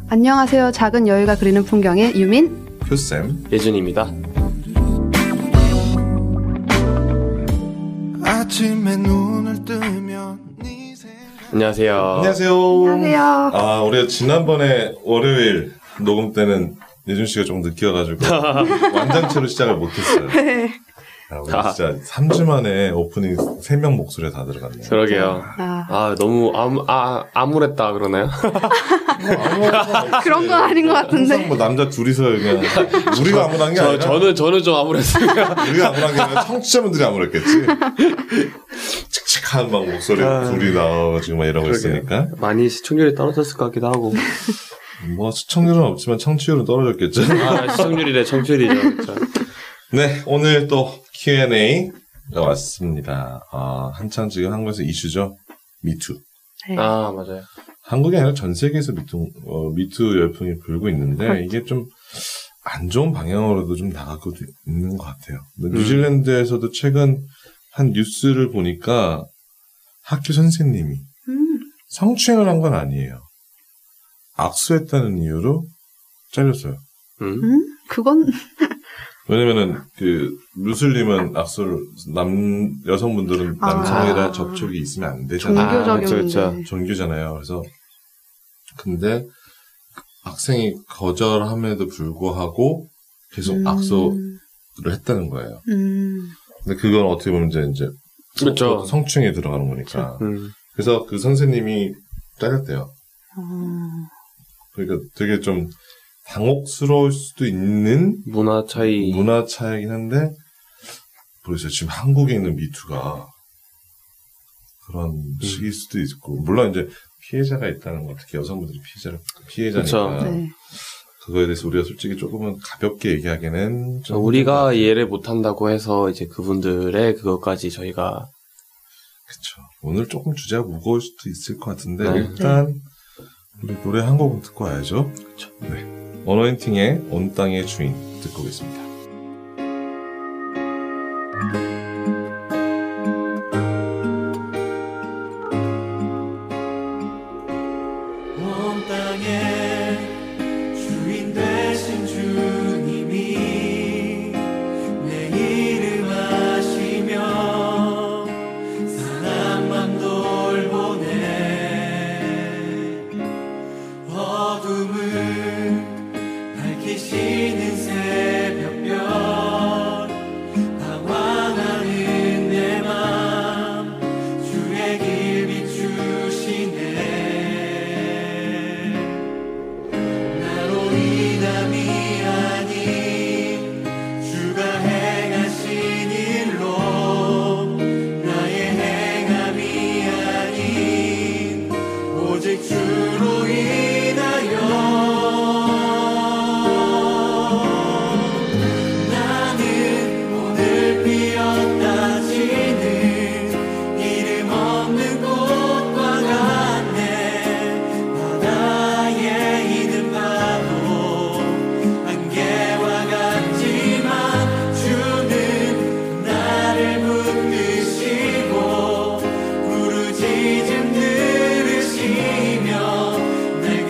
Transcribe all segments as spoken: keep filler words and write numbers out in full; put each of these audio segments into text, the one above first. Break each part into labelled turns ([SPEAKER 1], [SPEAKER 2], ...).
[SPEAKER 1] 안녕하세요. 작은 여유가 그리는 풍경의 유민,
[SPEAKER 2] 효쌤,
[SPEAKER 3] 예준입니다.
[SPEAKER 4] 아침에 눈을 뜨면
[SPEAKER 3] 안녕하세요.
[SPEAKER 2] 안녕하세요.
[SPEAKER 1] 안녕하세요.
[SPEAKER 2] 아, 우리가 지난번에 월요일 녹음 때는 예준 씨가 좀 늦게 와가지고 완전체로 시작을 못했어요.
[SPEAKER 1] 네.
[SPEAKER 2] 아, 우리 진짜 삼 주 만에 오프닝 세 명 목소리가 다 들어갔네요.
[SPEAKER 3] 그러게요.
[SPEAKER 1] 아,
[SPEAKER 3] 아, 너무 암, 아, 암울했다 그러나요?
[SPEAKER 1] 그런 건 아닌 것 같은데.
[SPEAKER 2] 항상 뭐 남자 둘이서 그냥 우리가 암울한 게
[SPEAKER 3] 저,
[SPEAKER 2] 아니라
[SPEAKER 3] 저는, 저는 좀 암울했습니다.
[SPEAKER 2] 우리가 암울한 게 아니라 청취자분들이 암울했겠지. 칙칙한 막 목소리
[SPEAKER 3] 아,
[SPEAKER 2] 둘이 나와가지고 막 이러고
[SPEAKER 3] 그러게요.
[SPEAKER 2] 있으니까
[SPEAKER 3] 많이 시청률이 떨어졌을 것 같기도 하고.
[SPEAKER 2] 뭐 시청률은 없지만 청취율은 떨어졌겠죠.
[SPEAKER 3] 아, 시청률이래, 청취율이죠. 그렇죠.
[SPEAKER 2] 네, 오늘 또 큐 앤 에이가 왔습니다. 아, 한창 지금 한국에서 이슈죠. 미투.
[SPEAKER 1] 네.
[SPEAKER 3] 아, 맞아요.
[SPEAKER 2] 한국이 아니라 전 세계에서 미투, 어, 미투 열풍이 불고 있는데
[SPEAKER 1] 그렇죠.
[SPEAKER 2] 이게 좀 안 좋은 방향으로도 좀 나가고 있는 것 같아요.
[SPEAKER 3] 음.
[SPEAKER 2] 뉴질랜드에서도 최근 한 뉴스를 보니까 학교 선생님이
[SPEAKER 1] 음,
[SPEAKER 2] 성추행을 한 건 아니에요. 악수했다는 이유로 잘렸어요.
[SPEAKER 3] 음?
[SPEAKER 1] 음? 그건
[SPEAKER 2] 왜냐면은 그 무슬림은 악수를 남 여성분들은
[SPEAKER 1] 아.
[SPEAKER 2] 남성이랑 접촉이 있으면 안 되잖아요.
[SPEAKER 3] 아, 그쵸,
[SPEAKER 1] 종교적인.
[SPEAKER 3] 그쵸.
[SPEAKER 2] 종교잖아요. 그래서 근데 학생이 거절함에도 불구하고 계속
[SPEAKER 1] 음.
[SPEAKER 2] 악수를 했다는 거예요.
[SPEAKER 1] 음,
[SPEAKER 2] 근데 그건 어떻게 보면 이제 이제
[SPEAKER 3] 그렇죠.
[SPEAKER 2] 성추행에 들어가는 거니까.
[SPEAKER 3] 음.
[SPEAKER 2] 그래서 그 선생님이 잘렸대요.
[SPEAKER 1] 어,
[SPEAKER 2] 그러니까 되게 좀 당혹스러울 수도 있는
[SPEAKER 3] 문화 차이.
[SPEAKER 2] 문화 차이긴 한데 모르겠어요. 지금 한국에 있는 미투가 그런
[SPEAKER 3] 음.
[SPEAKER 2] 시기일 수도 있고 물론 이제 피해자가 있다는 거 특히 여성분들이 피해자를 피해자니까
[SPEAKER 3] 그쵸.
[SPEAKER 1] 네.
[SPEAKER 2] 그거에 대해서 우리가 솔직히 조금은 가볍게 얘기하기는 좀
[SPEAKER 3] 우리가 이해를 못한다고 해서 이제 그분들의 그것까지 저희가
[SPEAKER 2] 그렇죠. 오늘 조금 주제가 무거울 수도 있을 것 같은데
[SPEAKER 3] 네.
[SPEAKER 2] 일단 우리 노래 한 곡은 듣고 와야죠.
[SPEAKER 3] 그쵸.
[SPEAKER 2] 네. 어노인팅의 온 땅의 주인 듣고 오겠습니다.
[SPEAKER 4] 온 땅의 주인 되신 주님이 내 이름 아시며 사랑만 돌보네 어둠을 밝히시는 새벽별 방황하는 내 맘 주의 길 비추시네 나로 인함이 아닌 주가 행하신 일로 나의 행함이 아닌 오직 주로 인하여 나는 오늘 피었다 지는 이름 없는 꽃과 같네 바다에 있는 파도 안개와 같지만 주는 나를 붙드시고 부르짖음 들으시며 내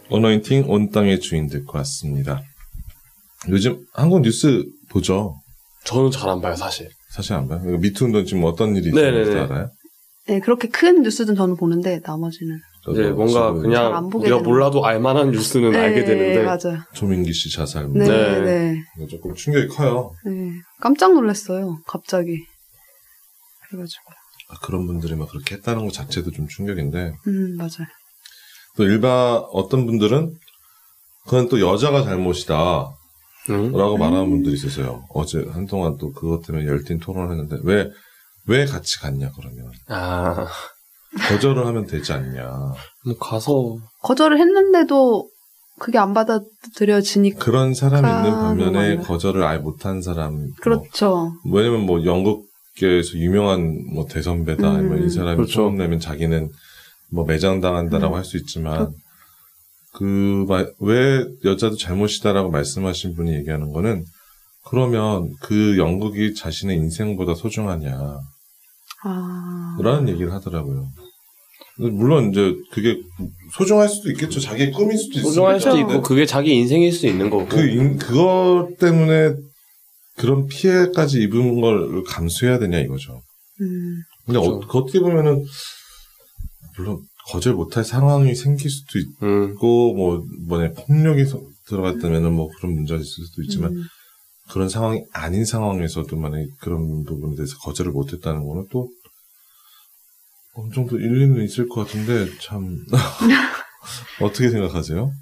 [SPEAKER 2] 어노인팅 온 땅의 주인 듣고 왔습니다. 요즘 한국 뉴스 보죠?
[SPEAKER 3] 저는 잘 안 봐요, 사실.
[SPEAKER 2] 사실 안 봐요. 미투 운동 지금 어떤 일이
[SPEAKER 3] 네네네.
[SPEAKER 2] 있는지 알아요?
[SPEAKER 1] 네, 그렇게 큰 뉴스는 저는 보는데 나머지는
[SPEAKER 3] 이제 뭔가
[SPEAKER 2] 지금
[SPEAKER 1] 잘안
[SPEAKER 3] 그냥
[SPEAKER 1] 보게
[SPEAKER 3] 우리가
[SPEAKER 1] 되는
[SPEAKER 3] 몰라도 알만한 뉴스는 알게 되는데.
[SPEAKER 1] 네, 맞아요.
[SPEAKER 2] 조민기 씨 자살
[SPEAKER 1] 네,
[SPEAKER 3] 네.
[SPEAKER 1] 네,
[SPEAKER 2] 이거 조금 충격이 커요.
[SPEAKER 1] 네. 깜짝 놀랐어요. 갑자기. 그래가지고.
[SPEAKER 2] 아, 그런 분들이 막 그렇게 했다는 것 자체도 좀 충격인데
[SPEAKER 1] 음, 맞아요.
[SPEAKER 2] 또 일반 어떤 분들은 그건 또 여자가 잘못이다
[SPEAKER 3] 응?
[SPEAKER 2] 라고 말하는 분들이 있었어요. 어제 한동안 또 그것 때문에 열띤 토론을 했는데 왜, 왜 같이 갔냐 그러면
[SPEAKER 3] 아,
[SPEAKER 2] 거절을 하면 되지 않냐.
[SPEAKER 3] 뭐 가서.
[SPEAKER 1] 거절을 했는데도 그게 안 받아들여지니까.
[SPEAKER 2] 그런 사람이 있는
[SPEAKER 1] 아,
[SPEAKER 2] 반면에
[SPEAKER 1] 맞아요.
[SPEAKER 2] 거절을 아예 못한 사람.
[SPEAKER 1] 그렇죠.
[SPEAKER 2] 뭐, 왜냐면 뭐 연극계에서 유명한 뭐 대선배다
[SPEAKER 1] 음.
[SPEAKER 2] 아니면 이 사람이
[SPEAKER 3] 그렇죠.
[SPEAKER 2] 소문 내면 자기는 뭐 매장당한다라고
[SPEAKER 1] 음.
[SPEAKER 2] 할 수 있지만 그 왜 여자도 잘못이다라고 말씀하신 분이 얘기하는 거는 그러면 그 연극이 자신의 인생보다 소중하냐
[SPEAKER 1] 아.
[SPEAKER 2] 라는 얘기를 하더라고요. 물론 이제 그게 소중할 수도 있겠죠. 자기의 꿈일 수도 있을
[SPEAKER 3] 소중할 수도
[SPEAKER 2] 텐데
[SPEAKER 3] 있고, 그게 자기 인생일 수도 있는 거고.
[SPEAKER 2] 그 인, 그것 때문에 그런 피해까지 입은 걸 감수해야 되냐 이거죠.
[SPEAKER 1] 음.
[SPEAKER 2] 근데 어,
[SPEAKER 3] 그렇죠.
[SPEAKER 2] 그 어떻게 보면은 물론 거절 못할 상황이 생길 수도
[SPEAKER 3] 음.
[SPEAKER 2] 있고 뭐 뭐냐 폭력이 서- 들어갔다면은 뭐 그런 문제가 있을 수도 있지만
[SPEAKER 1] 음.
[SPEAKER 2] 그런 상황이 아닌 상황에서도 만약에 그런 부분에 대해서 거절을 못했다는 거는 또 어느 정도 일리는 있을 것 같은데 참 어떻게 생각하세요?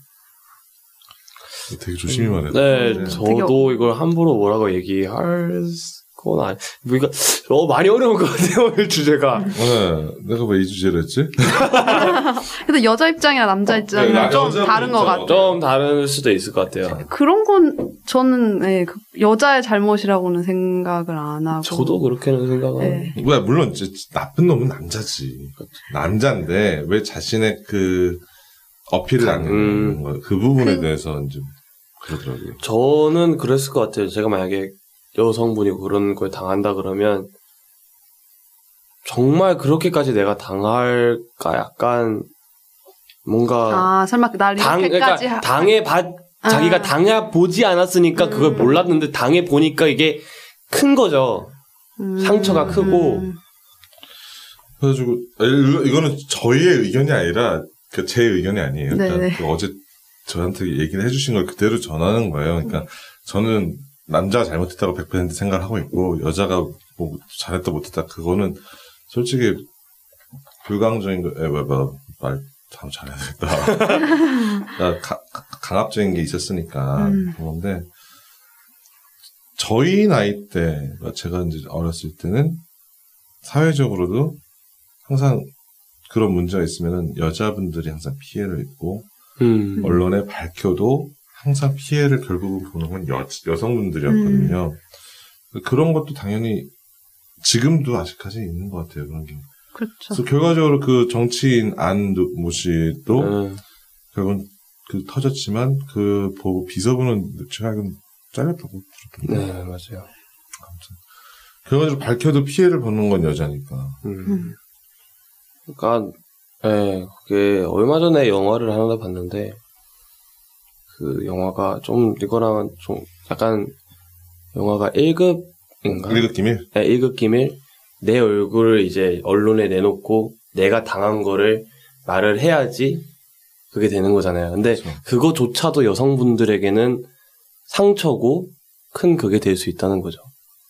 [SPEAKER 2] 되게 조심히 말해야
[SPEAKER 3] 네,
[SPEAKER 2] 돼.
[SPEAKER 3] 저도 이걸 함부로 뭐라고 얘기할 건 아니, 그러니까, 어, 많이 어려운 것 같아요, 오늘 주제가.
[SPEAKER 2] 네, 내가 왜 이 주제를 했지?
[SPEAKER 1] 근데 여자 입장이랑 남자 입장은
[SPEAKER 2] 네,
[SPEAKER 1] 좀
[SPEAKER 2] 여자
[SPEAKER 1] 다른 것
[SPEAKER 2] 입장.
[SPEAKER 1] 같아요.
[SPEAKER 3] 좀 다를 수도 있을 것 같아요.
[SPEAKER 1] 그런 건 저는 네, 그 여자의 잘못이라고는 생각을 안 하고.
[SPEAKER 3] 저도 그렇게는 생각은.
[SPEAKER 1] 네.
[SPEAKER 2] 뭐야, 물론 이제 나쁜 놈은 남자지. 남자인데 왜 자신의 그 어필을 안
[SPEAKER 3] 음.
[SPEAKER 2] 하는 거, 그 부분에 대해서 이제 그러더라고요.
[SPEAKER 3] 저는 그랬을 것 같아요. 제가 만약에 여성분이 그런 걸 당한다 그러면 정말 그렇게까지 내가 당할까 약간 뭔가
[SPEAKER 1] 아, 설마 날
[SPEAKER 3] 당
[SPEAKER 1] 이렇게까지
[SPEAKER 3] 그러니까
[SPEAKER 1] 하-
[SPEAKER 3] 당해 받
[SPEAKER 1] 아.
[SPEAKER 3] 자기가 당해 보지 않았으니까
[SPEAKER 1] 음.
[SPEAKER 3] 그걸 몰랐는데 당해 보니까 이게 큰 거죠.
[SPEAKER 1] 음.
[SPEAKER 3] 상처가 크고.
[SPEAKER 1] 음.
[SPEAKER 2] 그래가지고 이거- 이거는 저희의 의견이 아니라 그 제 의견이 아니에요. 그러니까
[SPEAKER 1] 네네.
[SPEAKER 2] 그 어제 저한테 얘기를 해주신 걸 그대로 전하는 거예요. 그러니까 저는 남자가 잘못했다고 백 퍼센트 생각을 하고 있고 여자가 뭐 잘했다 못했다 그거는 솔직히 불강적인 거, 에, 왜, 뭐, 말 참 잘해야겠다. 그러니까 가- 가- 강압적인 게 있었으니까
[SPEAKER 1] 음.
[SPEAKER 2] 그런데 저희 나이 때 제가 이제 어렸을 때는 사회적으로도 항상 그런 문제가 있으면은 여자분들이 항상 피해를 입고
[SPEAKER 3] 음.
[SPEAKER 2] 언론에 밝혀도 항상 피해를 결국은 보는 건 여, 여성분들이었거든요. 그런 것도 당연히 지금도 아직까지 있는 것 같아요. 그런 게.
[SPEAKER 1] 그렇죠.
[SPEAKER 2] 그래서 결과적으로 그 정치인 안모 씨도
[SPEAKER 3] 음.
[SPEAKER 2] 결국은 그 터졌지만 그 보고 비서분은 제가 알기로는 잘렸다고 들었던데.
[SPEAKER 3] 네, 맞아요.
[SPEAKER 2] 결과적으로 밝혀도 피해를 보는 건 여자니까.
[SPEAKER 3] 음.
[SPEAKER 1] 음.
[SPEAKER 3] 그러니까 예, 그게 얼마 전에 영화를 하나 봤는데 그 영화가 좀 이거랑 좀 약간 영화가 일 급인가?
[SPEAKER 2] 일급 기밀?
[SPEAKER 3] 네, 일 급 기밀. 내 얼굴을 이제 언론에 내놓고 내가 당한 거를 말을 해야지 그게 되는 거잖아요. 근데
[SPEAKER 2] 그렇죠.
[SPEAKER 3] 그거조차도 여성분들에게는 상처고 큰 그게 될 수 있다는 거죠.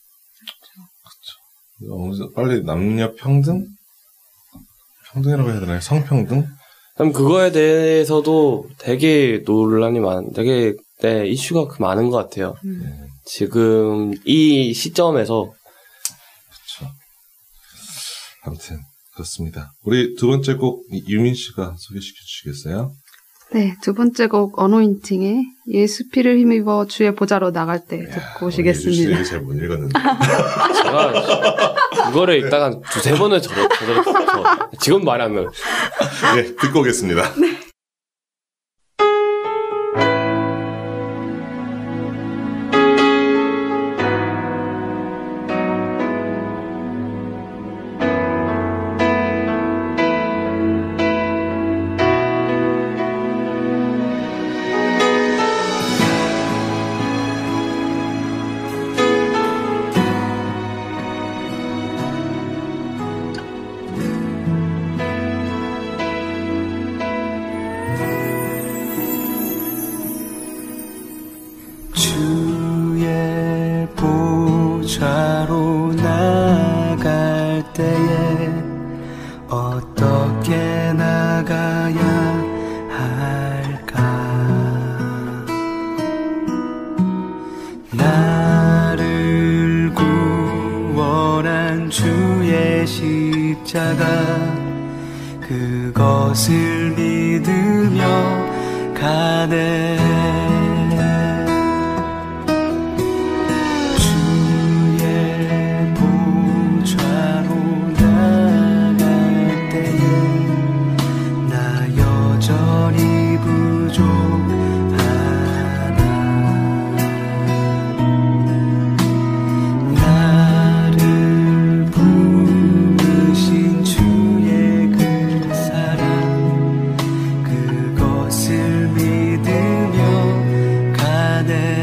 [SPEAKER 2] 어, 빨리 남녀 평등? 평등이라고 해야 되나요? 성평등?
[SPEAKER 3] 그럼 그거에 대해서도 되게 논란이 많, 되게 네, 이슈가 그 많은 것 같아요.
[SPEAKER 1] 음.
[SPEAKER 2] 네.
[SPEAKER 3] 지금 이 시점에서
[SPEAKER 2] 그렇죠. 아무튼 그렇습니다. 우리 두 번째 곡 유민 씨가 소개시켜 주시겠어요?
[SPEAKER 1] 네, 두 번째 곡 어노인팅의 예수 피를 힘입어 주의 보좌로 나갈 때 듣고 오시겠습니다.
[SPEAKER 2] 잘 못 읽었는데.
[SPEAKER 3] 제가 이거를 읽다가 두세 번을 저러, 저러, 지금 말이 안 나요.
[SPEAKER 2] 네, 듣고 오겠습니다.
[SPEAKER 4] 주의 보좌로 나갈 때에 어떻게 나가야 할까? 나를 구원한 주의 십자가 그것을 믿으며 가네. 주의 보좌로 나갈 때에 나 여전히 부족하나. 나를 부르신 주의 그 사랑 그것을 믿으며 가네.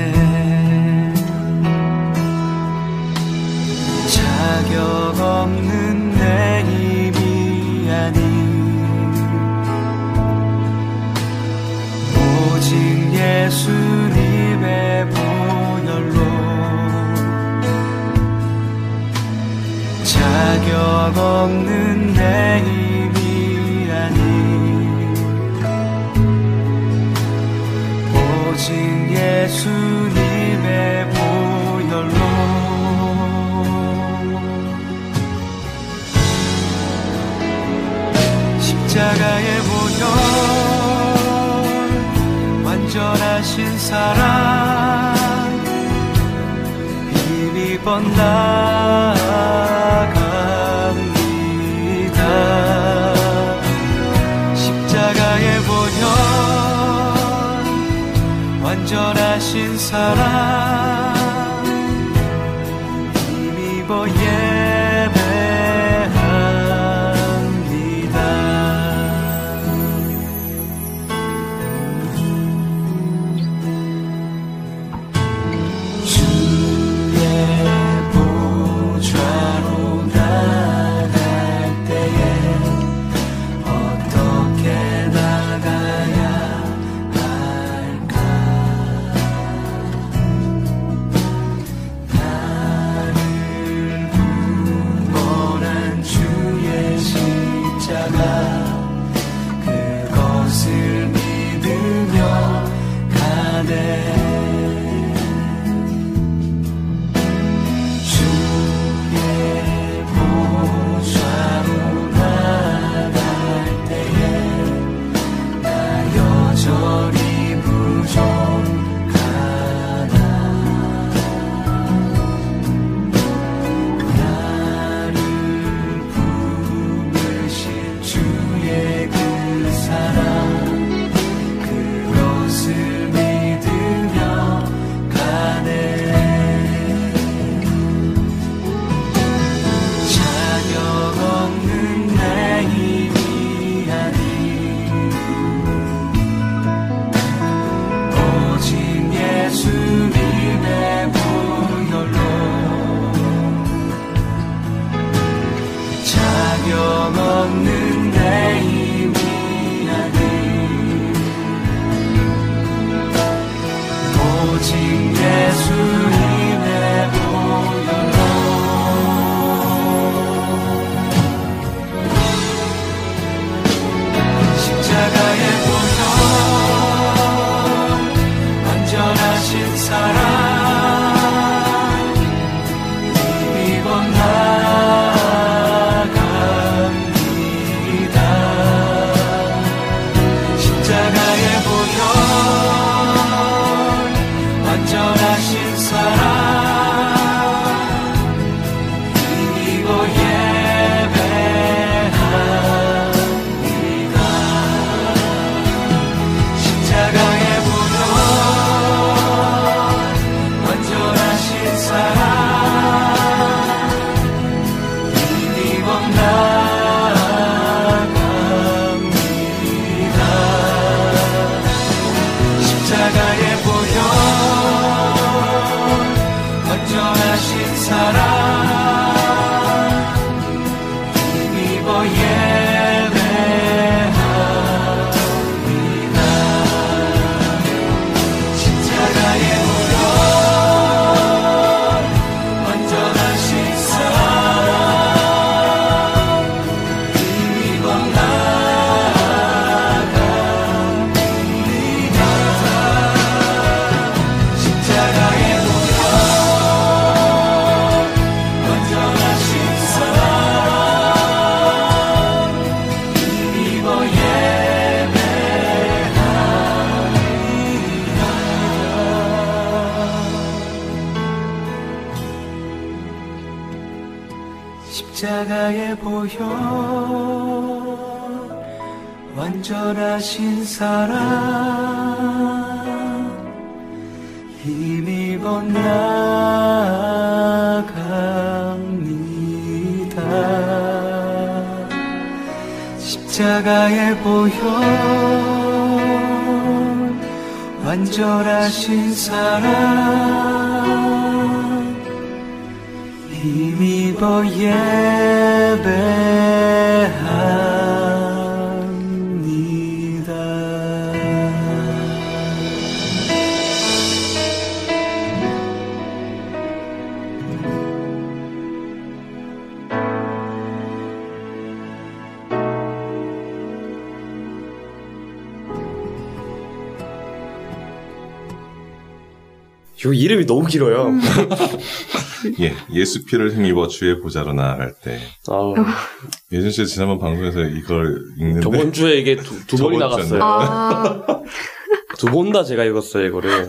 [SPEAKER 4] 자격 없는 내 힘이 아닌 오직 예수님의 보혈로 자격 없는 내 힘이 아닌 오직 예수님의 보혈로 십자가의 보혈 완전하신 사랑 힘입어 나갑니다. 십자가의 보혈 완전하신 사랑 힘입어 예배합니다. 주의 보좌로 나갈 때에 어떻게 나가야 할까? 나를 구원한 주의 십자가 그것을 믿으며 가네. 주의 보좌로 나갈 때에 나 여전히 부족하나. 나를 부르신 주의 그 사랑 그것을 믿으며 가네. 자격 없는 내 힘이 아닌 오직 예수님의 보혈로 자격 없는 내 힘이 아닌 오직 예수님의 보혈로 십자가의 보혈 완전하신 사랑 힘입어 나갑니다. 십자가의 보혈 완전하신 사랑 힘입어 예배합니다. 십자가의 보혈 완전하신 사랑 힘입어 나갑니다. 십자가의 보혈 십자가에 보혈 완전하신 사랑 힘입어 나갑니다. 십자가에 보혈 완전하신 사랑 힘입어 예배합니다.
[SPEAKER 3] 이 이름이 너무 길어요.
[SPEAKER 1] 음.
[SPEAKER 2] 예, 예수 피를 힘입어 주의 보좌로 나아갈 때.
[SPEAKER 3] 아우,
[SPEAKER 2] 예전 씨가 지난번 방송에서 이걸 읽는데
[SPEAKER 3] 저번 주에 이게 두, 두 번이
[SPEAKER 2] 저번 주였네.
[SPEAKER 3] 나갔어요.
[SPEAKER 1] 아,
[SPEAKER 3] 두 번 다 제가 읽었어요, 이거를.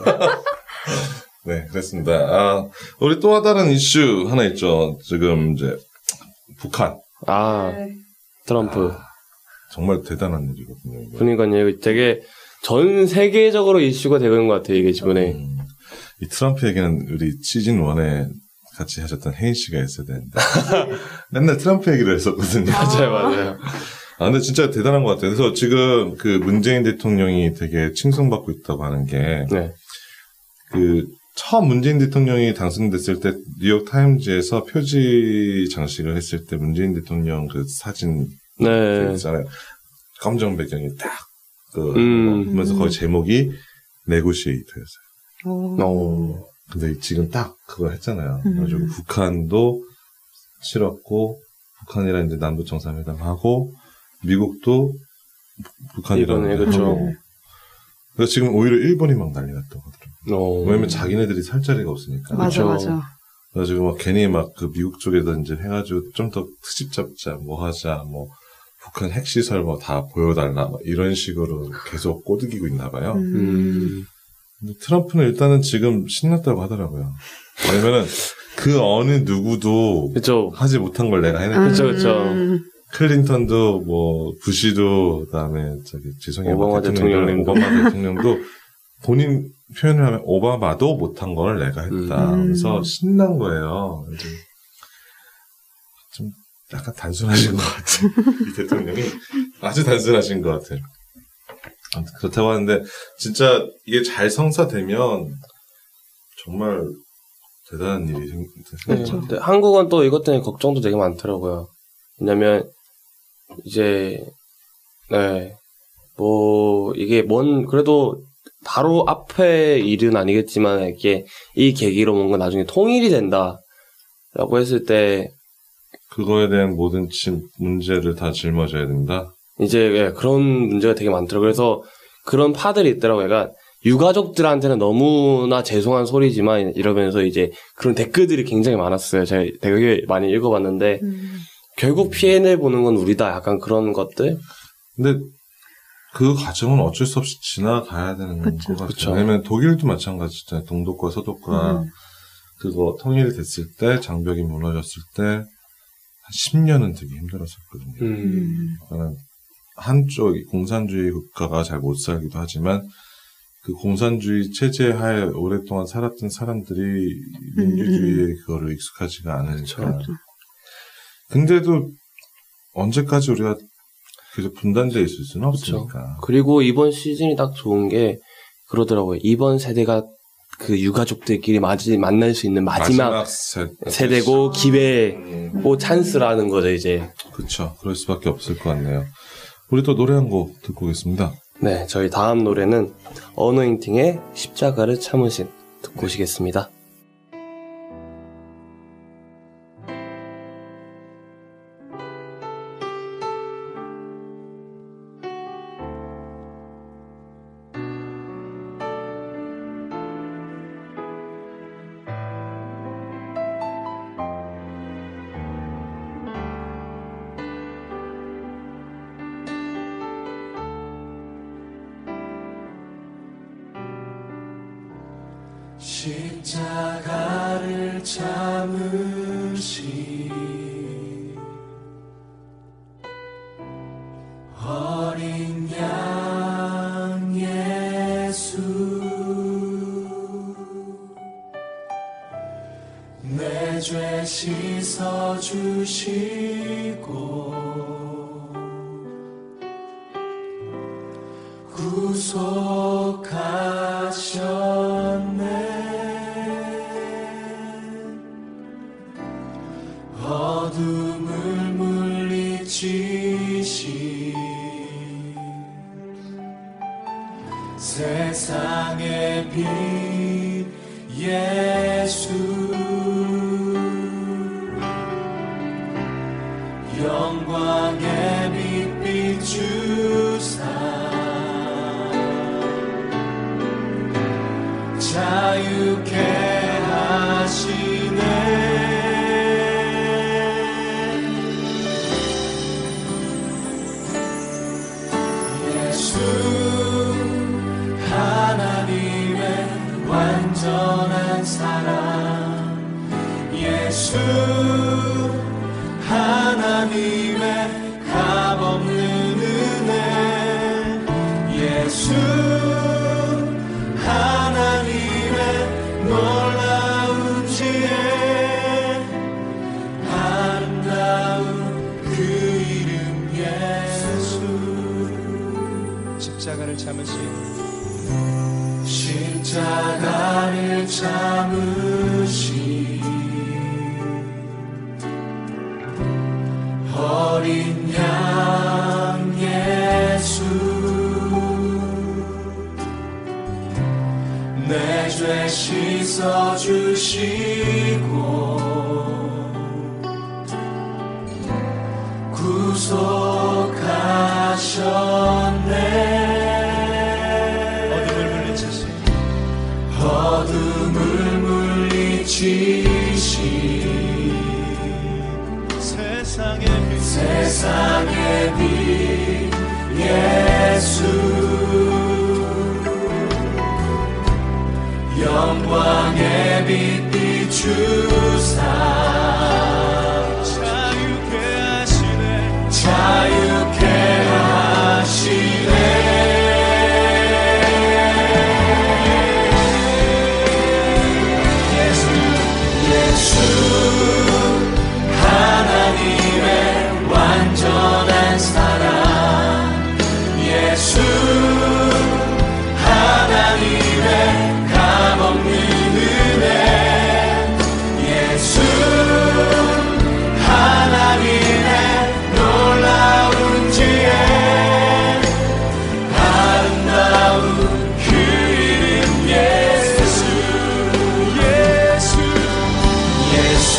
[SPEAKER 2] 네, 그렇습니다. 아, 우리 또 다른 이슈 하나 있죠. 지금 이제 북한.
[SPEAKER 3] 아,
[SPEAKER 1] 네.
[SPEAKER 3] 트럼프.
[SPEAKER 2] 정말 대단한 일이거든요. 이게.
[SPEAKER 3] 그러니까요, 이거 되게 전 세계적으로 이슈가 되고 있는 것 같아요, 이게 이번에.
[SPEAKER 2] 음, 이 트럼프 얘기는 우리 시즌 일에 같이 하셨던 혜인 씨가 있어야 되는데 맨날 트럼프 얘기를 했었거든요.
[SPEAKER 3] 맞아요, 맞아요.
[SPEAKER 2] 아, 근데 진짜 대단한 것 같아요. 그래서 지금 그 문재인 대통령이 되게 칭송받고 있다고 하는 게,
[SPEAKER 3] 네.
[SPEAKER 2] 그, 처음 문재인 대통령이 당선됐을 때 뉴욕 타임즈에서 표지 장식을 했을 때 문재인 대통령 그 사진
[SPEAKER 3] 네.
[SPEAKER 2] 있잖아요. 검정 배경이 딱, 그,
[SPEAKER 3] 음.
[SPEAKER 2] 보면서 거기 제목이 네고시에이터였어요.
[SPEAKER 1] 오.
[SPEAKER 3] 오.
[SPEAKER 2] 근데 지금 딱 그걸 했잖아요.
[SPEAKER 1] 음.
[SPEAKER 2] 그래가지고 북한도 싫었고, 북한이랑 이제 남북 정상회담 하고, 미국도 북한이랑
[SPEAKER 3] 이번에 그렇죠.
[SPEAKER 2] 하고. 그래서 지금 오히려 일본이 막 난리 났다고 하더라고요.
[SPEAKER 3] 오.
[SPEAKER 2] 왜냐면 자기네들이 살 자리가 없으니까.
[SPEAKER 1] 맞아,
[SPEAKER 3] 그렇죠.
[SPEAKER 1] 맞아.
[SPEAKER 2] 그래가지고 막 괜히 막 그 미국 쪽에다 이제 해가지고 좀 더 트집 잡자, 뭐 하자, 뭐 북한 핵시설 뭐 다 보여달라, 뭐 이런 식으로 계속 꼬드기고 있나 봐요.
[SPEAKER 3] 음.
[SPEAKER 2] 근데 트럼프는 일단은 지금 신났다고 하더라고요. 왜냐면은 그 어느 누구도
[SPEAKER 3] 그쵸.
[SPEAKER 2] 하지 못한 걸 내가 해냈거든.
[SPEAKER 3] 그쵸, 그쵸.
[SPEAKER 1] 음.
[SPEAKER 2] 클린턴도 뭐 부시도 그다음에 저기 죄송해요
[SPEAKER 3] 오바마 대통령님도.
[SPEAKER 2] 오바마 대통령도 본인 표현을 하면 오바마도 못한 걸 내가 했다.
[SPEAKER 1] 음.
[SPEAKER 2] 그래서 신난 거예요. 그래서 좀 약간 단순하신 것 같아요. 이 대통령이 아주 단순하신 것 같아요. 아무튼 그렇다고 하는데 진짜 이게 잘 성사되면 정말 대단한 일이 생-
[SPEAKER 3] 네.
[SPEAKER 2] 생길 것
[SPEAKER 3] 근데 한국은 또 이것 때문에 걱정도 되게 많더라고요. 왜냐면, 이제, 네. 뭐, 이게 뭔, 그래도 바로 앞에 일은 아니겠지만, 이게 이 계기로 뭔가 나중에 통일이 된다. 라고 했을 때,
[SPEAKER 2] 그거에 대한 모든 진- 문제를 다 짊어져야 된다.
[SPEAKER 3] 이제 예, 그런 문제가 되게 많더라고요. 그래서 그런 파들이 있더라고요. 그러니까 유가족들한테는 너무나 죄송한 소리지만 이러면서 이제 그런 댓글들이 굉장히 많았어요. 제가 되게 많이 읽어봤는데
[SPEAKER 1] 음.
[SPEAKER 3] 결국 피해를 보는 건 우리다. 약간 그런 것들.
[SPEAKER 2] 근데 그 과정은 어쩔 수 없이 지나가야 되는
[SPEAKER 1] 그쵸.
[SPEAKER 2] 것 같아요.
[SPEAKER 3] 그쵸.
[SPEAKER 2] 왜냐면 독일도 마찬가지잖아요. 동독과 서독과
[SPEAKER 1] 음.
[SPEAKER 2] 그거 통일이 됐을 때 장벽이 무너졌을 때 한 십 년은 되게 힘들었었거든요.
[SPEAKER 3] 음.
[SPEAKER 2] 그러니까 한쪽 공산주의 국가가 잘 못 살기도 하지만 그 공산주의 체제 하에 오랫동안 살았던 사람들이 민주주의에 그거를 익숙하지가 않으니까.
[SPEAKER 1] 그렇죠.
[SPEAKER 2] 근데도 언제까지 우리가 계속 분단되어 있을 수는
[SPEAKER 3] 그쵸.
[SPEAKER 2] 없으니까.
[SPEAKER 3] 그리고 이번 시즌이 딱 좋은 게 그러더라고요. 이번 세대가 그 유가족들끼리 마지, 만날 수 있는 마지막,
[SPEAKER 2] 세,
[SPEAKER 3] 세대고 기회,
[SPEAKER 2] 음,
[SPEAKER 3] 뭐 찬스라는 거죠, 이제.
[SPEAKER 2] 그쵸. 그럴 수밖에 없을 것 같네요. 우리 또 노래 한 곡 듣고 오겠습니다.
[SPEAKER 3] 네, 저희 다음 노래는 어노인팅의 십자가를 참으신 듣고 오시겠습니다.
[SPEAKER 4] 십자가를 참으신 내 죄 씻어주시고 구속하셨네. 어둠을 물리치신 세상의 빛 예수, 영광의 빛 비추사 자유케 하시네. 예수 하나님의 완전한 사랑, 예수 하나님의 값없는 은혜, 예수 하나님의 놀라운 지혜, 아름다운 그 이름 예수. 십자가를 참으신 십자가를 참으신 어린 양 예수, 내 죄 씻어주시고 구속하셨네. 어둠을 물리치신 어둠을 물리치신 세상의 빛, 세상의 빛 예수, 영광의 빛 비추사 자유케 하시네. 자유케 하시네. 하나님의 완전한 사랑, 예수 하나님의 값없는 은혜, 예수 하나님의 놀라운 지혜, 아름다운 그 이름 예수, 예수, 예수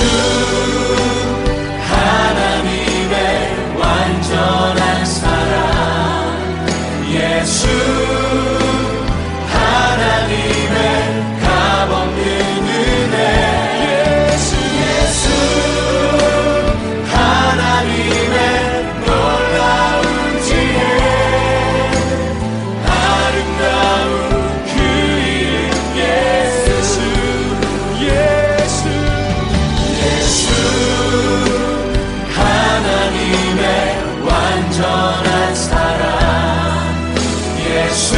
[SPEAKER 4] 하나님의 완전한 사랑, 예수 하나님의 값없는 은혜, 예수, 예수 하나님의 놀라운 지혜, 아름다운 그 이름 예수, 예수, 예수 하나님의 완전한 사랑, 예수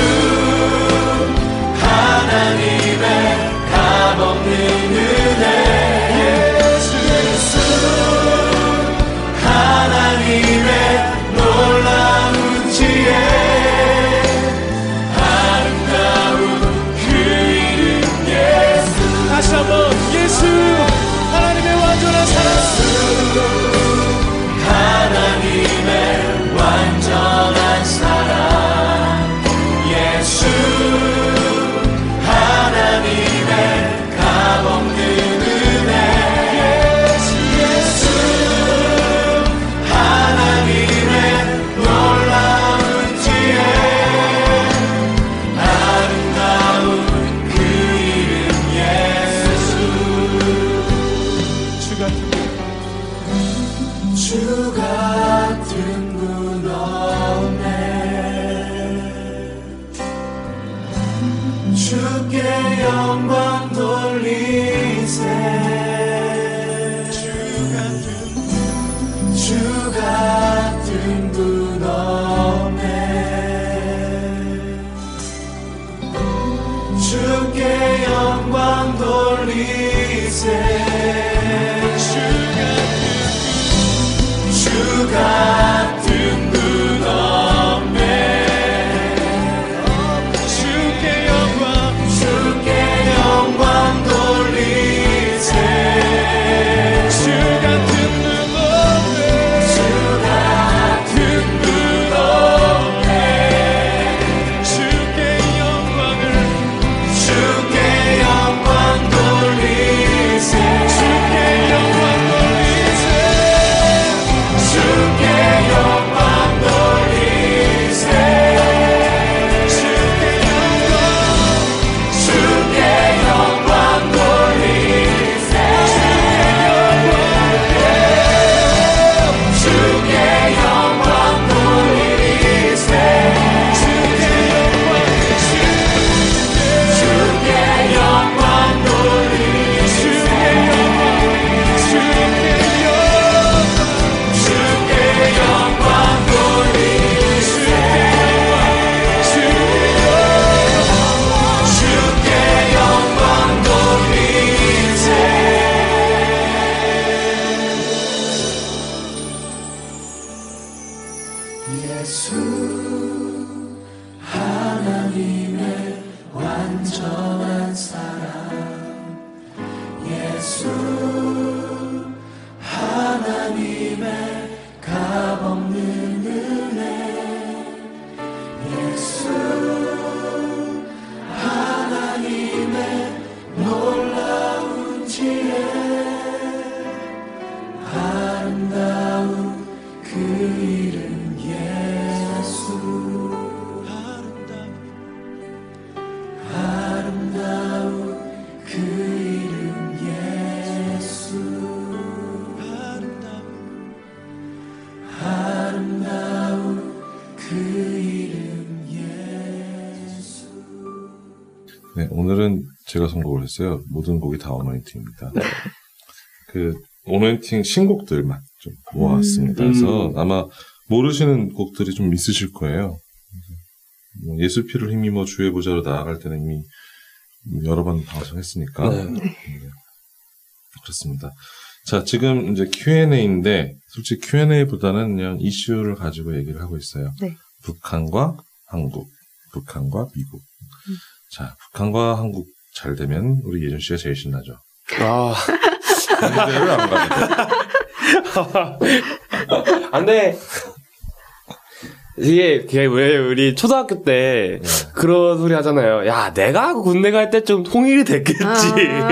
[SPEAKER 4] 하나님의 값없는 은혜, 예수, 예수 하나님의 놀라운 지혜, 아름다운 그 이름 예수. 다시 한번 예수 하나님의 완전한 사랑, 하나님의 완전한 사랑, 예수 하나님의 값없는 은혜, 예수, 예수 하나님의 놀라운 지혜, 아름다운 그 이름 예수. 주 같은 분, 주 같은 분 없네. 주께 영광 돌리세. 주 같은 주 같은 분 없네. 주께 영광 돌리세. 같은 분 없네. 주께 영광 주께 영광 돌리세. 주 같은 분 없네. 주 같은 분 없네. 주께 영광을 주께 영광 돌리세. 주께 영광 돌리세. 주께 영광 돌리세. 주께 영광 주께 영광 돌리세. 주께 영광 돌리세. 주께 영광 돌리세. 주께 영광 돌리세. 주께 영광 돌리세. 예수 하나님의 완전한 사랑. 예수 하나님의 값없는 은혜. 예수 하나님의 놀라운 지혜. 아름다운 그 이름 예수. 아름다운 그 이름 예수. 아름다운 그 이름 예수.
[SPEAKER 2] 네, 오늘은 제가 선곡을 했어요. 모든 곡이 다 어노인팅입니다. 그 어노인팅 신곡들만 좀 모아왔습니다.
[SPEAKER 3] 음.
[SPEAKER 2] 그래서 아마 모르시는 곡들이 좀 있으실 거예요. 뭐 예수 피를 힘입어 주의 보좌로 나아갈 때는 이미 여러 번 방송했으니까.
[SPEAKER 3] 네.
[SPEAKER 2] 네. 그렇습니다. 자, 지금 이제 큐 앤 에이인데 솔직히 큐 앤 에이보다는 그냥 이슈를 가지고 얘기를 하고 있어요.
[SPEAKER 1] 네.
[SPEAKER 2] 북한과 한국, 북한과 미국. 자, 북한과 한국 잘 되면 우리 예준 씨가 제일 신나죠.
[SPEAKER 3] 아,
[SPEAKER 2] 반대를 안 가도
[SPEAKER 3] 안 돼. 이게, 그게 왜, 우리 초등학교 때
[SPEAKER 2] 네.
[SPEAKER 3] 그런 소리 하잖아요. 야, 내가 군대 갈 때 좀 통일이 됐겠지.
[SPEAKER 1] 아.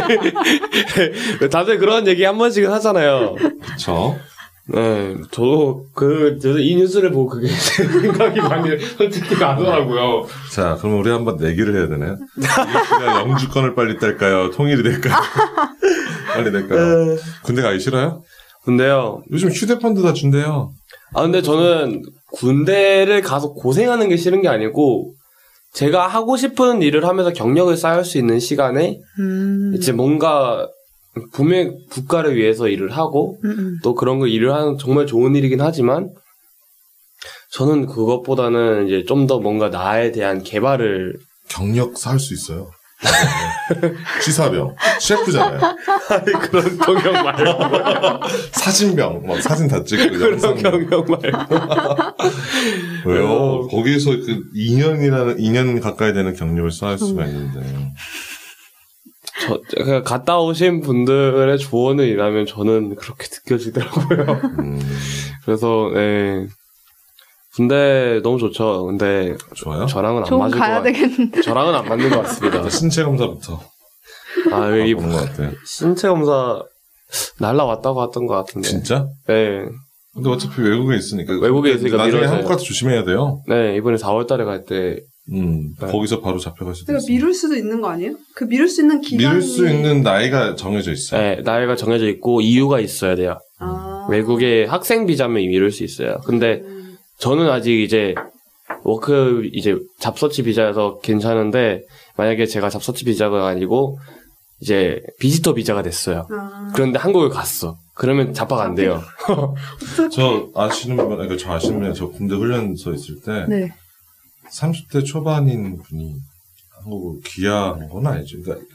[SPEAKER 3] 다들 그런 얘기 한 번씩은 하잖아요.
[SPEAKER 2] 그쵸.
[SPEAKER 3] 네, 저도 그, 저도 이 뉴스를 보고 그게 생각이 많이 솔직히 나더라고요.
[SPEAKER 2] 자, 그럼 우리 한번 내기를 해야 되나요? 예준 씨가 영주권을 빨리 뗄까요? 통일이 될까요? 빨리 될까요? 군대 가기 싫어요?
[SPEAKER 3] 근데요,
[SPEAKER 2] 요즘 휴대폰도 다 준대요.
[SPEAKER 3] 아, 근데 저는 군대를 가서 고생하는 게 싫은 게 아니고, 제가 하고 싶은 일을 하면서 경력을 쌓을 수 있는 시간에,
[SPEAKER 1] 음.
[SPEAKER 3] 이제 뭔가, 분명히 국가를 위해서 일을 하고,
[SPEAKER 1] 음, 음.
[SPEAKER 3] 또 그런 걸 일을 하는 정말 좋은 일이긴 하지만, 저는 그것보다는 이제 좀 더 뭔가 나에 대한 개발을,
[SPEAKER 2] 경력 쌓을 수 있어요. 취사병, 셰프잖아요.
[SPEAKER 3] 아니, 그런 경력 말고.
[SPEAKER 2] 사진병, 막 사진 다 찍고.
[SPEAKER 3] 그런
[SPEAKER 2] 영상병.
[SPEAKER 3] 경력 말고.
[SPEAKER 2] 왜요?
[SPEAKER 3] 어.
[SPEAKER 2] 거기에서 그 이 년이라는, 이 년 가까이 되는 경력을 쌓을 수가 있는데.
[SPEAKER 3] 저, 그냥 갔다 오신 분들의 조언을이라면 저는 그렇게 느껴지더라고요.
[SPEAKER 2] 음,
[SPEAKER 3] 그래서, 네. 근데 너무 좋죠. 근데
[SPEAKER 2] 좋아요?
[SPEAKER 3] 저랑은 안
[SPEAKER 1] 좀
[SPEAKER 3] 맞을 것
[SPEAKER 1] 가야
[SPEAKER 3] 같아요.
[SPEAKER 1] 되겠는데.
[SPEAKER 3] 저랑은 안 맞는 것 같습니다.
[SPEAKER 2] 일단 신체 검사부터.
[SPEAKER 3] 아, 이
[SPEAKER 2] 보는 것 같아요.
[SPEAKER 3] 신체 검사 날라왔다고 했던 것 같은데.
[SPEAKER 2] 진짜?
[SPEAKER 3] 네.
[SPEAKER 2] 근데 어차피 외국에 있으니까.
[SPEAKER 3] 외국에 있으니까
[SPEAKER 2] 나중에
[SPEAKER 3] 미뤄져요.
[SPEAKER 2] 한국 가서 조심해야 돼요.
[SPEAKER 3] 네, 이번에 사월 달에 갈 때.
[SPEAKER 2] 음,
[SPEAKER 3] 네.
[SPEAKER 2] 거기서 바로 잡혀갈 수도
[SPEAKER 1] 그러니까
[SPEAKER 2] 있어요.
[SPEAKER 1] 미룰 수도 있는 거 아니에요? 그 미룰 수 있는 기간이
[SPEAKER 2] 미룰 수 있는 나이가 정해져 있어요.
[SPEAKER 3] 네, 나이가 정해져 있고 이유가 있어야 돼요.
[SPEAKER 1] 아.
[SPEAKER 3] 외국에 학생 비자면 미룰 수 있어요. 근데
[SPEAKER 1] 음.
[SPEAKER 3] 저는 아직 이제 워크 이제 잡서치 비자여서 괜찮은데 만약에 제가 잡서치 비자가 아니고 이제 비지터 비자가 됐어요.
[SPEAKER 1] 아.
[SPEAKER 3] 그런데 한국을 갔어. 그러면 잡아가 안 돼요.
[SPEAKER 2] 저 아시는 분, 그러니까 저 아시는 분이 저 군대 훈련소 있을 때
[SPEAKER 1] 네.
[SPEAKER 2] 삼십 대 초반인 분이 한국으로 귀화한 건 아니죠. 그러니까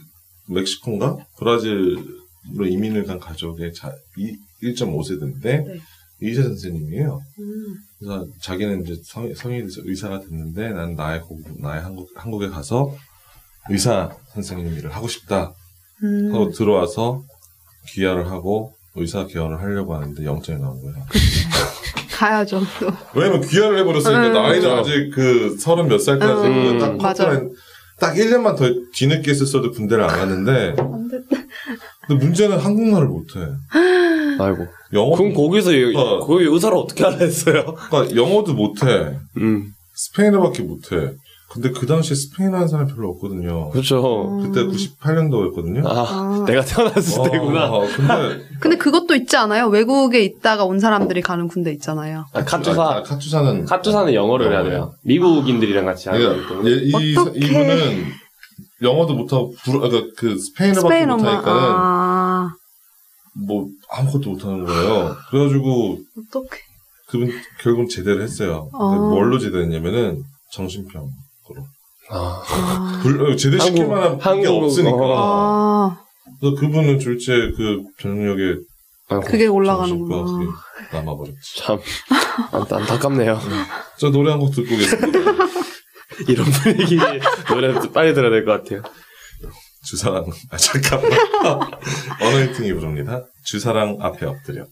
[SPEAKER 2] 멕시코인가 브라질로 이민을 간 가족의 자, 일 점 오 세대인데
[SPEAKER 1] 네.
[SPEAKER 2] 의사 선생님이에요.
[SPEAKER 1] 음.
[SPEAKER 2] 그래서 자기는 이제 성, 성인 의사가 됐는데 난 나의 고, 나의 한국 한국에 가서 의사 선생님 일을 하고 싶다
[SPEAKER 1] 음.
[SPEAKER 2] 하고 들어와서 귀화를 하고 의사 개원을 하려고 하는데 영장이 나온 거예요.
[SPEAKER 1] 가야죠. 또.
[SPEAKER 2] 왜냐면 귀화를 해버렸으니까
[SPEAKER 1] 음.
[SPEAKER 2] 나이는
[SPEAKER 3] 그렇죠.
[SPEAKER 2] 아직 그 서른 몇 살까지
[SPEAKER 1] 음.
[SPEAKER 2] 딱
[SPEAKER 1] 맞아.
[SPEAKER 2] 커플라인 딱 일 년만 더 뒤늦게 했었어도 군대를 안 갔는데
[SPEAKER 1] 안 됐다.
[SPEAKER 2] 근데 문제는 한국말을 못해.
[SPEAKER 3] 아이고.
[SPEAKER 2] 영어
[SPEAKER 3] 그럼 거기서 여-
[SPEAKER 2] 어.
[SPEAKER 3] 거기 의사를 어떻게 하라 했어요?
[SPEAKER 2] 그러니까 영어도 못해.
[SPEAKER 3] 음.
[SPEAKER 2] 스페인어밖에 못해. 근데 그 당시에 스페인어 하는 사람이 별로 없거든요.
[SPEAKER 3] 그렇죠.
[SPEAKER 2] 그때 구십팔 년도였거든요.
[SPEAKER 3] 아,
[SPEAKER 1] 아.
[SPEAKER 3] 내가 태어났을 때구나.
[SPEAKER 2] 어, 근데
[SPEAKER 1] 근데 그것도 있지 않아요? 외국에 있다가 온 사람들이 가는 군대 있잖아요.
[SPEAKER 3] 아, 카투사.
[SPEAKER 2] 아, 카투사는
[SPEAKER 3] 카투사는 영어를 해야
[SPEAKER 2] 영어예요.
[SPEAKER 3] 돼요. 미국인들이랑 같이 하는 거기
[SPEAKER 2] 그러니까
[SPEAKER 3] 때문에.
[SPEAKER 2] 이, 이,
[SPEAKER 1] 어떡해.
[SPEAKER 2] 이분은 영어도 못하고 불, 아, 그, 그 스페인어밖에
[SPEAKER 1] 스페인어만.
[SPEAKER 2] 못하니까는
[SPEAKER 1] 아,
[SPEAKER 2] 뭐 아무것도 못하는 거예요. 그래가지고
[SPEAKER 1] 어떡해.
[SPEAKER 2] 그분 결국 제대를 했어요. 근데
[SPEAKER 1] 어.
[SPEAKER 2] 뭘로 제대했냐면은 정신병으로.
[SPEAKER 3] 아,
[SPEAKER 1] 아.
[SPEAKER 2] 불, 제대시킬
[SPEAKER 3] 한국-
[SPEAKER 2] 만한 게
[SPEAKER 3] 한국-
[SPEAKER 2] 없으니까.
[SPEAKER 1] 아,
[SPEAKER 2] 그래서 그분은 졸제 그 병력에
[SPEAKER 3] 아이고,
[SPEAKER 1] 그게
[SPEAKER 2] 정신과
[SPEAKER 1] 올라가는구나.
[SPEAKER 2] 그게 남아버렸지.
[SPEAKER 3] 참 안, 안타깝네요.
[SPEAKER 2] 저 노래 한 곡 듣고 계십니다.
[SPEAKER 3] 이런 분위기 노래 빨리 들어야 될 것 같아요.
[SPEAKER 2] 주사랑, 아, 잠깐만. 어너인팅이 부릅니다. 주사랑 앞에 엎드려.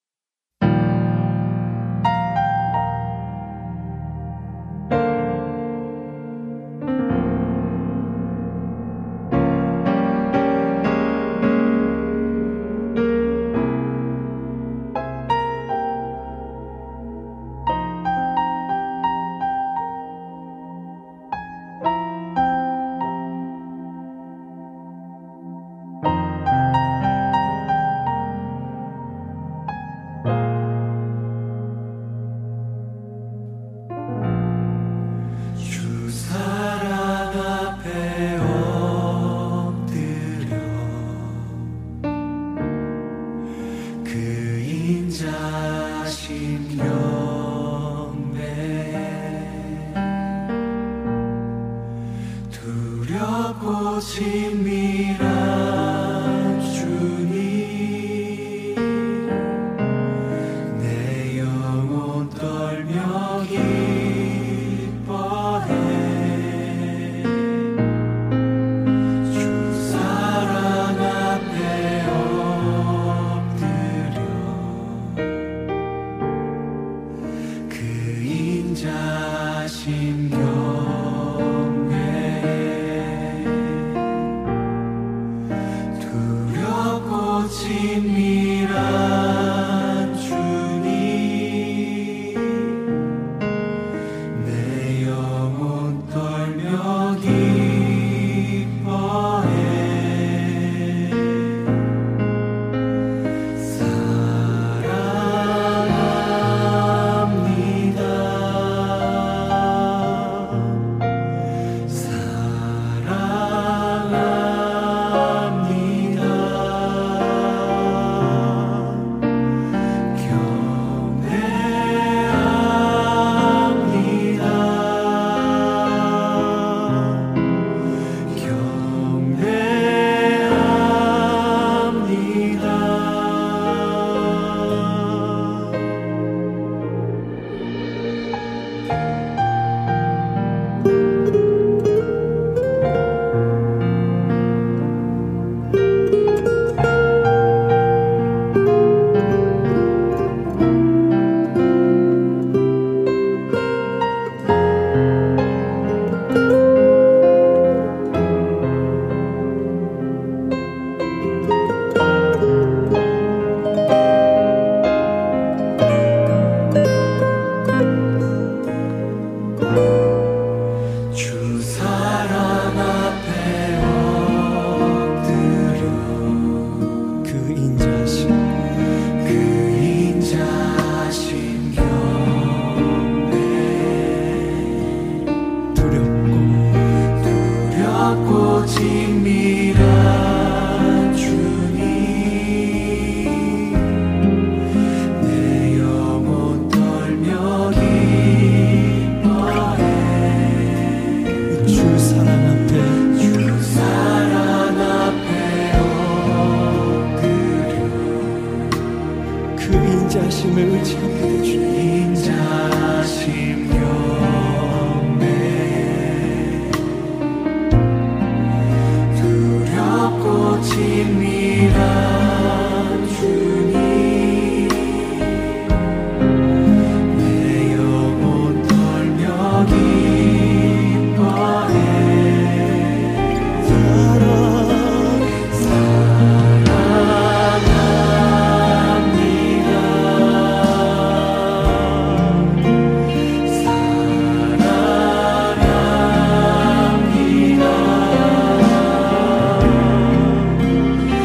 [SPEAKER 4] 주 사랑 앞에 엎드려 그 인자심 경배 두렵고 친밀한 주님 내 영혼 떨며 기뻐해 주 사랑 앞에 엎드려 그 인자심 경배 두렵고 친밀한 주님 내 영혼 떨며 기뻐해 사랑합니다 사랑합니다 친밀한 주님 내 영혼 떨며 기뻐해 사랑 사랑합니다 사랑합니다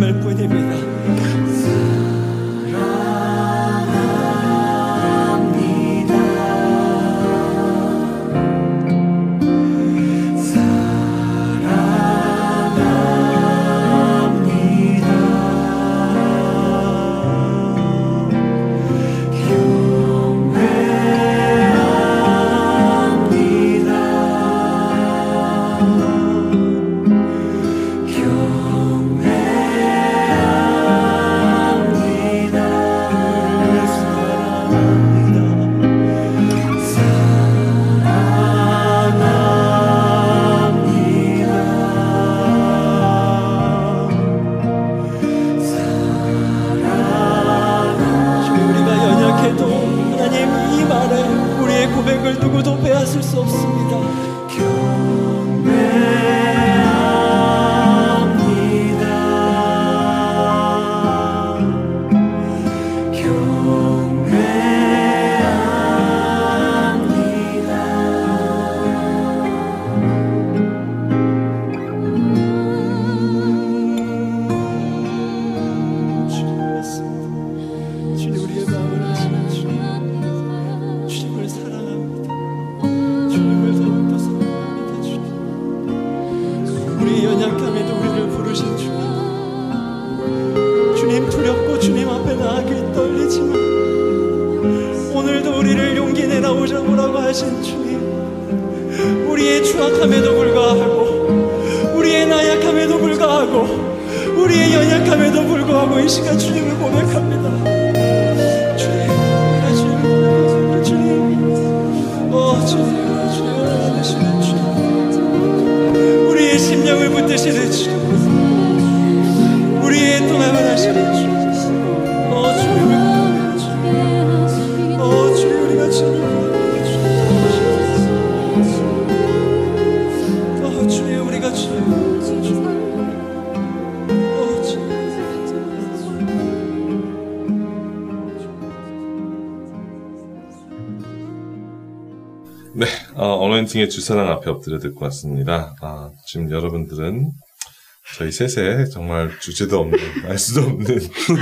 [SPEAKER 4] 하나님일 뿐입니다.
[SPEAKER 2] 네, 어, 어노인팅의 주사랑 앞에 엎드려 듣고 왔습니다. 아, 지금 여러분들은 저희 셋의 정말 주제도 없는, 알 수도 없는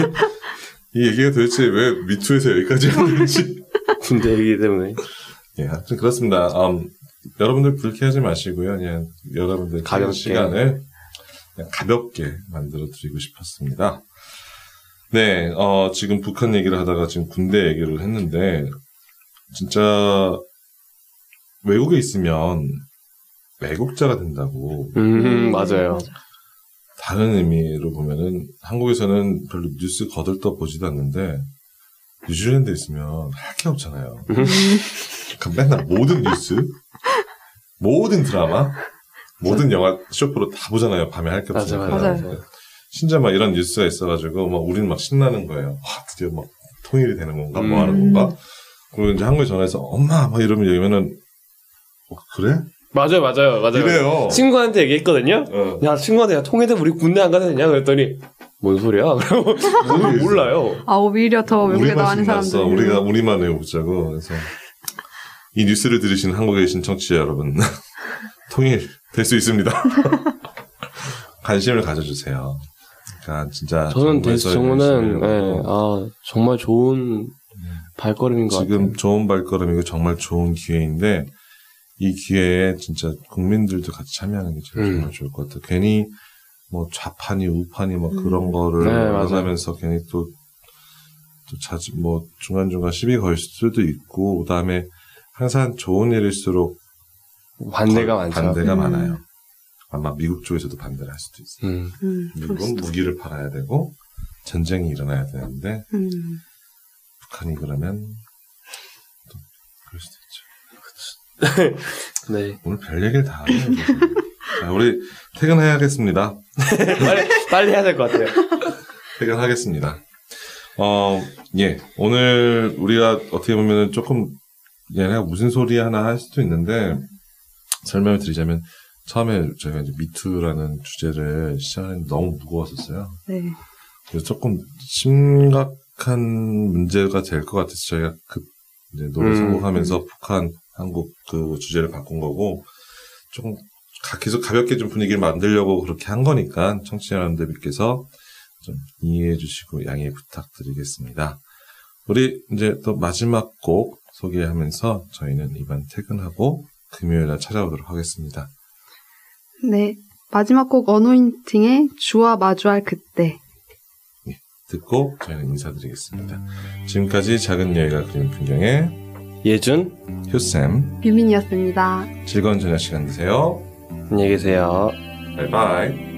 [SPEAKER 2] 이 얘기가 도대체 왜 미투에서 여기까지 하는지
[SPEAKER 3] 군대 얘기 때문에.
[SPEAKER 2] 예, 하여튼 그렇습니다. 음, 여러분들 불쾌하지 마시고요. 그냥 여러분들 가볍게 시간을 그냥 가볍게 만들어 드리고 싶었습니다. 네, 어, 지금 북한 얘기를 하다가 지금 군대 얘기를 했는데 진짜 외국에 있으면 외국자가 된다고.
[SPEAKER 3] 음, 맞아요.
[SPEAKER 2] 다른 의미로 보면은 한국에서는 별로 뉴스 거들떠 보지도 않는데 뉴질랜드에 있으면 할 게 없잖아요. 그러니까 맨날 모든 뉴스, 모든 드라마, 모든 영화 쇼프로 다 보잖아요. 밤에 할 게 없으니까.
[SPEAKER 1] 맞아요. 맞아요.
[SPEAKER 2] 진짜 막 이런 뉴스가 있어가지고 막 우리는 막 신나는 거예요. 와, 드디어 막 통일이 되는 건가, 뭐 하는 건가. 그리고 이제 한국에 전화해서 엄마 막 이러면 얘기하면은 어, 그래?
[SPEAKER 3] 맞아요, 맞아요, 맞아요.
[SPEAKER 2] 이래요.
[SPEAKER 3] 친구한테 얘기했거든요. 어. 야, 친구한테 야, 통일되면 우리 군대 안 가도 되냐? 그랬더니 뭔 소리야? 그러고 몰라요.
[SPEAKER 1] 아, 오히려 더 외국에 나가는 사람들.
[SPEAKER 2] 우리가 우리만 외우자고. 그래서 이 뉴스를 들으시는 한국에 계신 청취자 여러분, 통일 될 수 있습니다. 관심을 가져주세요. 그러니까 진짜
[SPEAKER 3] 저는 데스 정부는 네, 아 정말 좋은 발걸음인 것
[SPEAKER 2] 지금
[SPEAKER 3] 같아요.
[SPEAKER 2] 좋은 발걸음이고 정말 좋은 기회인데 이 기회에 진짜 국민들도 같이 참여하는 게 제일
[SPEAKER 3] 음.
[SPEAKER 2] 정말 좋을 것 같아요. 괜히 뭐 좌판이 우판이 뭐
[SPEAKER 1] 음.
[SPEAKER 2] 그런 거를
[SPEAKER 3] 네,
[SPEAKER 2] 하면서 괜히 또, 또 자주 뭐 중간중간 시비 걸 수도 있고 그다음에 항상 좋은 일일수록
[SPEAKER 3] 반대가 많죠.
[SPEAKER 2] 반대가
[SPEAKER 1] 음.
[SPEAKER 2] 많아요. 아마 미국 쪽에서도 반대를 할 수도 있어요.
[SPEAKER 3] 음.
[SPEAKER 1] 음,
[SPEAKER 2] 미국은 무기를 팔아야 되고 전쟁이 일어나야 되는데
[SPEAKER 1] 음.
[SPEAKER 2] 북한이 그러면 또 그럴 수도 있죠.
[SPEAKER 3] 네.
[SPEAKER 2] 오늘 별 얘기를 다 하네요. 자, 우리 퇴근해야겠습니다.
[SPEAKER 3] 빨리 빨리 해야 될 것 같아요.
[SPEAKER 2] 퇴근하겠습니다. 어, 예. 오늘 우리가 어떻게 보면 조금 얘네가 무슨 소리 하나 할 수도 있는데 설명을 드리자면 처음에 저희가 이제 미투라는 주제를 시작하는 너무 무거웠었어요.
[SPEAKER 1] 네.
[SPEAKER 2] 그래서 조금 심각한 문제가 될 것 같아서 저희가 급 이제 노래
[SPEAKER 3] 음,
[SPEAKER 2] 선곡하면서
[SPEAKER 3] 음.
[SPEAKER 2] 북한, 한국 그 주제를 바꾼 거고 조금 가- 계속 가볍게 좀 분위기를 만들려고 그렇게 한 거니까 청취자 여러분들께서 좀 이해해 주시고 양해 부탁드리겠습니다. 우리 이제 또 마지막 곡 소개하면서 저희는 이번 퇴근하고 금요일날 찾아오도록 하겠습니다.
[SPEAKER 1] 네. 마지막 곡 어노인팅의 주와 마주할 그때.
[SPEAKER 2] 네, 듣고 저희는 인사드리겠습니다. 지금까지 작은 여유가 그리는 풍경의
[SPEAKER 3] 예준,
[SPEAKER 2] 효쌤,
[SPEAKER 1] 유민이었습니다.
[SPEAKER 2] 즐거운 저녁 시간 되세요.
[SPEAKER 3] 안녕히 계세요.
[SPEAKER 2] 바이바이.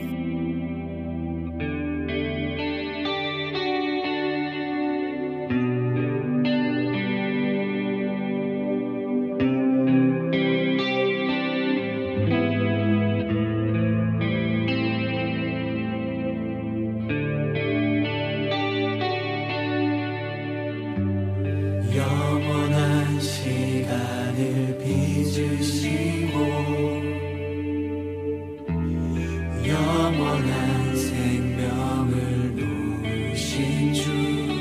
[SPEAKER 4] 영원한 시간을 빚으시고 영원한 생명을 놓으신 주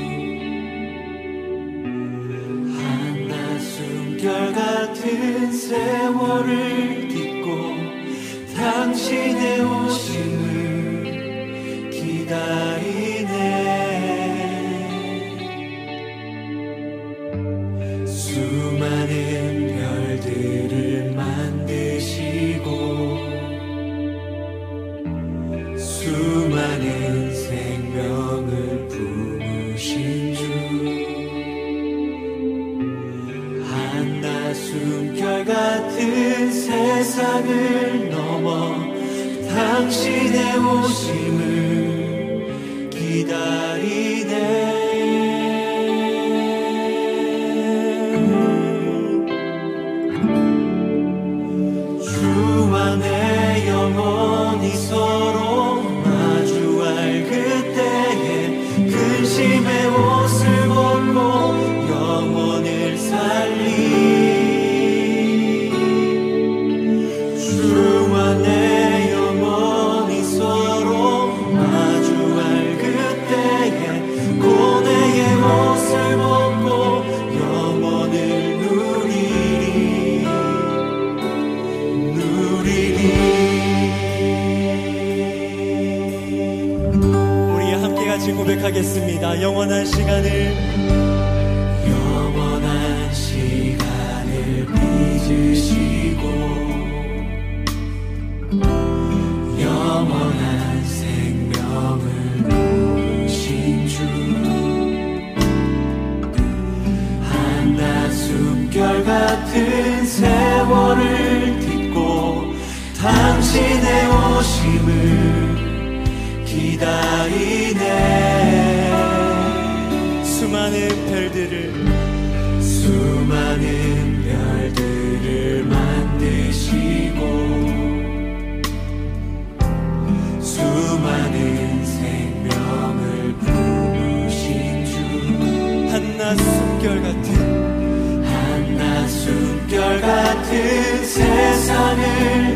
[SPEAKER 4] 한낮숨결 같은 세월을 딛고 당신의 오심을 기다리네. 수많은 별들을 만드시고 수많은 생명을 품으신 주 한낮 숨결 같은 세상을 넘어 당신의 오심을 기다리네. 주와 내 영혼이 서로 마주할 그때에 근심의 옷을 벗고 영혼을 살리. 주와 내 영혼이 서로 마주할 그때에 고뇌의 옷을 벗고 영혼을 누리리. 우리 함께 같이 고백하겠습니다. 영원한 시간을 영원한 시간을 빚으시고 영원한 생명을 놓으신 주 한낮 숨결 같은 세월을 딛고 당신의 오심을 기다리네. 수많은 별들을 수많은 별들을 만드시고 수많은 생명을 품으신 주 한낮 숨결 같은 한낮 숨결 같은 세상을